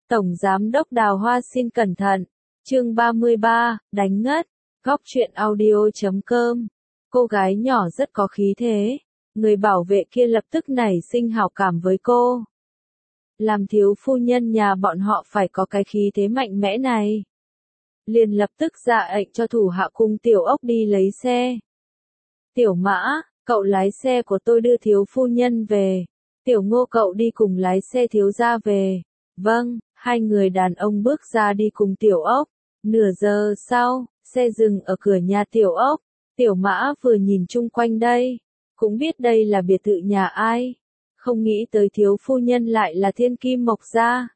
Tổng Giám đốc Đào Hoa xin cẩn thận. Chương 33, đánh ngất. Góc truyện audio.com. Cô gái nhỏ rất có khí thế. Người bảo vệ kia lập tức nảy sinh hảo cảm với cô. Làm thiếu phu nhân nhà bọn họ phải có cái khí thế mạnh mẽ này. Liền lập tức ra lệnh cho thủ hạ cùng Tiểu Ốc đi lấy xe. Tiểu Mã, cậu lái xe của tôi đưa thiếu phu nhân về. Tiểu Ngô cậu đi cùng lái xe thiếu gia về. Vâng, hai người đàn ông bước ra đi cùng Tiểu Ốc. Nửa giờ sau, xe dừng ở cửa nhà Tiểu Ốc. Tiểu Mã vừa nhìn chung quanh đây, cũng biết đây là biệt thự nhà ai. Không nghĩ tới thiếu phu nhân lại là Thiên Kim Mộc gia.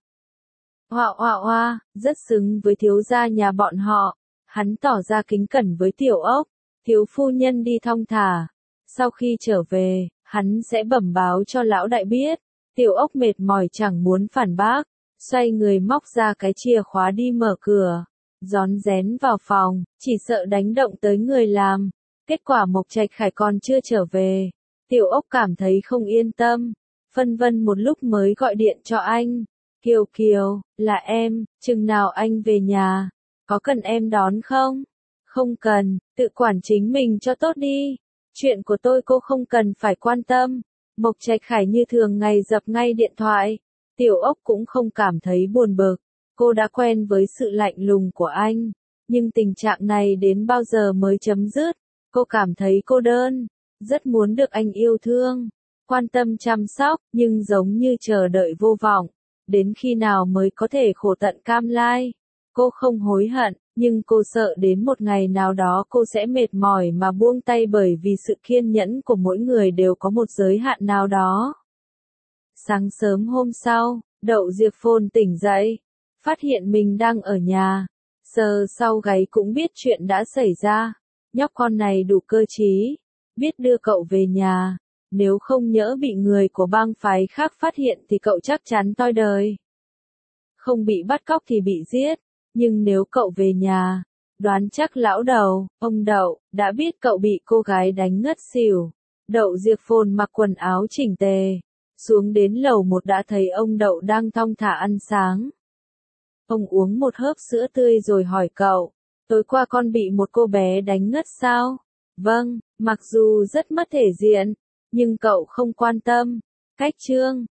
Hoa, rất xứng với thiếu gia nhà bọn họ. Hắn tỏ ra kính cẩn với Tiểu Ốc. Thiếu phu nhân đi thong thả. Sau khi trở về, hắn sẽ bẩm báo cho lão đại biết. Tiểu Ốc mệt mỏi chẳng muốn phản bác. Xoay người móc ra cái chìa khóa đi mở cửa. Rón rén vào phòng, chỉ sợ đánh động tới người làm. Kết quả Mộc Trạch Khải còn chưa trở về. Tiểu Ốc cảm thấy không yên tâm. Phân vân một lúc mới gọi điện cho anh. Kiều, là em, chừng nào anh về nhà? Có cần em đón không? Không cần, tự quản chính mình cho tốt đi. Chuyện của tôi cô không cần phải quan tâm. Mộc Trạch Khải như thường ngày dập ngay điện thoại. Tiểu Ốc cũng không cảm thấy buồn bực. Cô đã quen với sự lạnh lùng của anh. Nhưng tình trạng này đến bao giờ mới chấm dứt? Cô cảm thấy cô đơn. Rất muốn được anh yêu thương, quan tâm chăm sóc, nhưng giống như chờ đợi vô vọng. Đến khi nào mới có thể khổ tận cam lai? Cô không hối hận, nhưng cô sợ đến một ngày nào đó cô sẽ mệt mỏi mà buông tay bởi vì sự kiên nhẫn của mỗi người đều có một giới hạn nào đó. Sáng sớm hôm sau, Đậu Diệp Phồn tỉnh dậy, phát hiện mình đang ở nhà. Sờ sau gáy cũng biết chuyện đã xảy ra. Nhóc con này đủ cơ trí, biết đưa cậu về nhà. Nếu không nhỡ bị người của bang phái khác phát hiện thì cậu chắc chắn toi đời. Không bị bắt cóc thì bị giết. Nhưng nếu cậu về nhà, đoán chắc lão đầu, ông Đậu, đã biết cậu bị cô gái đánh ngất xỉu. Đậu Diệp Phồn mặc quần áo chỉnh tề. Xuống đến lầu 1 đã thấy ông Đậu đang thong thả ăn sáng. Ông uống một hớp sữa tươi rồi hỏi cậu, tối qua con bị một cô bé đánh ngất sao? Vâng, mặc dù rất mất thể diện, nhưng cậu không quan tâm. Cách trương,